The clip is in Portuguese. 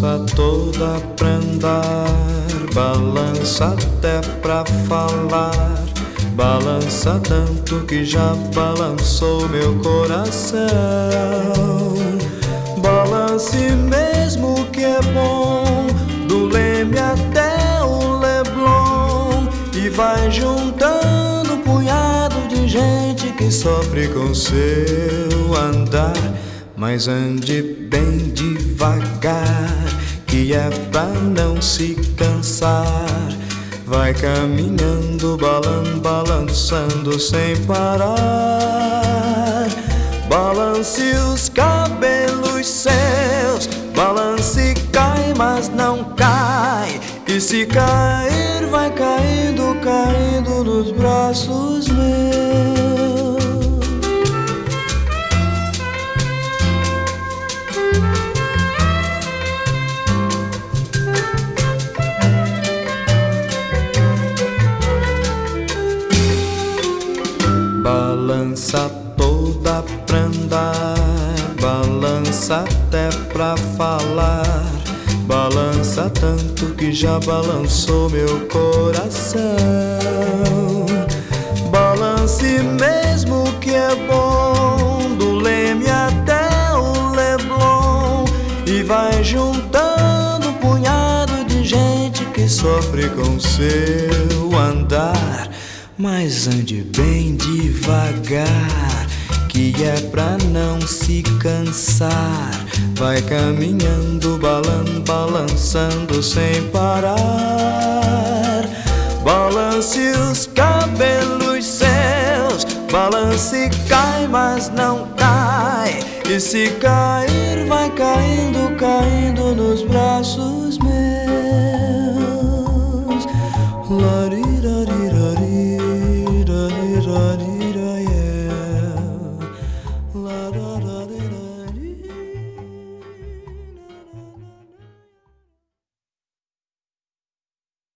balança toda pra andar, balança até pra falar, balança tanto que já balançou meu coração. Balance mesmo que é bom, do Leme até o Leblon, e vai juntando um punhado de gente que sofre com seu andar. Mas ande bem devagar, que é pra não se cansar. Vai caminhando, balançando sem parar. Balance os cabelos seus, balance, cai, mas não cai. E se cair, vai caindo, caindo nos braços meus. Balança toda pra andar, balança até pra falar, balança tanto que já balançou meu coração. Balance mesmo que é bom, do Leme até o Leblon, e vai juntando um punhado de gente que sofre com seu andar. Mas ande bem devagar, que é pra não se cansar. Vai caminhando, balançando sem parar. Balance os cabelos seus, balance, cai, mas não cai. E se cair, vai caindo, caindo nos braços meus.